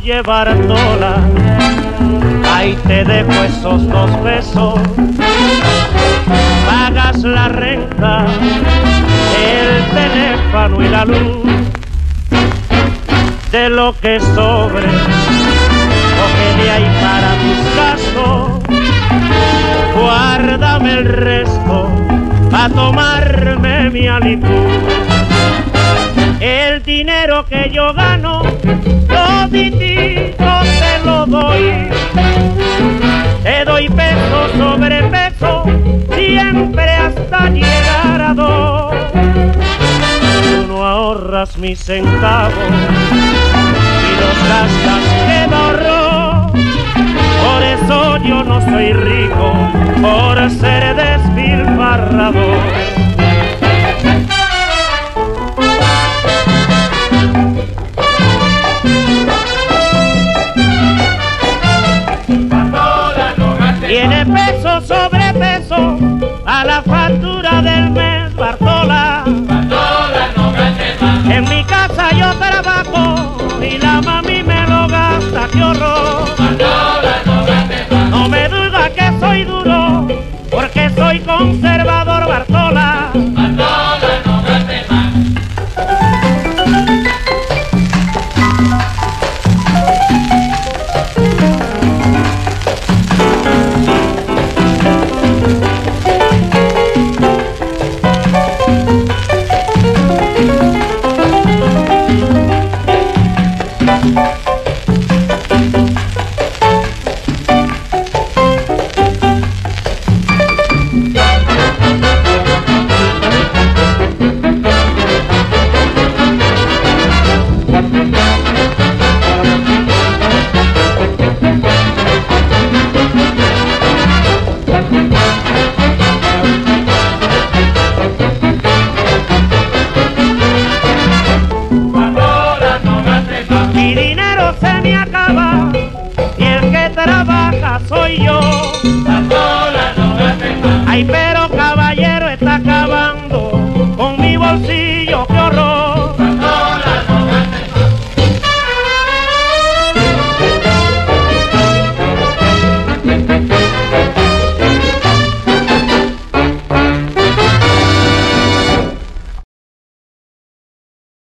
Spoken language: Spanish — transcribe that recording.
Oye Bartola, ahí te dejo esos 2 pesos, pagas la renta, el teléfono y la luz. De lo que sobre, coge de ahí para tus gastos, guárdame el resto pa' tomarme mi alipú. El dinero que yo gano, toditito te lo doy. Te doy peso sobre peso, siempre hasta llegar a 2. Tú no ahorras mis centavos y los gastas que no ahorro. Por eso yo no soy rico, por ser despilfarrador. Tiene peso sobre peso a la factura del mes, Bartola. Bartola, no gastes más. En mi casa yo trabajo y la mami me lo gasta, qué horror. Bartola, no gastes más. No me diga que soy duro, porque soy conservador, Bartola. Bartola, no gastes más. Mi dinero se me acaba y el que trabaja soy yo. Bartola, no gastes más. Ay, pero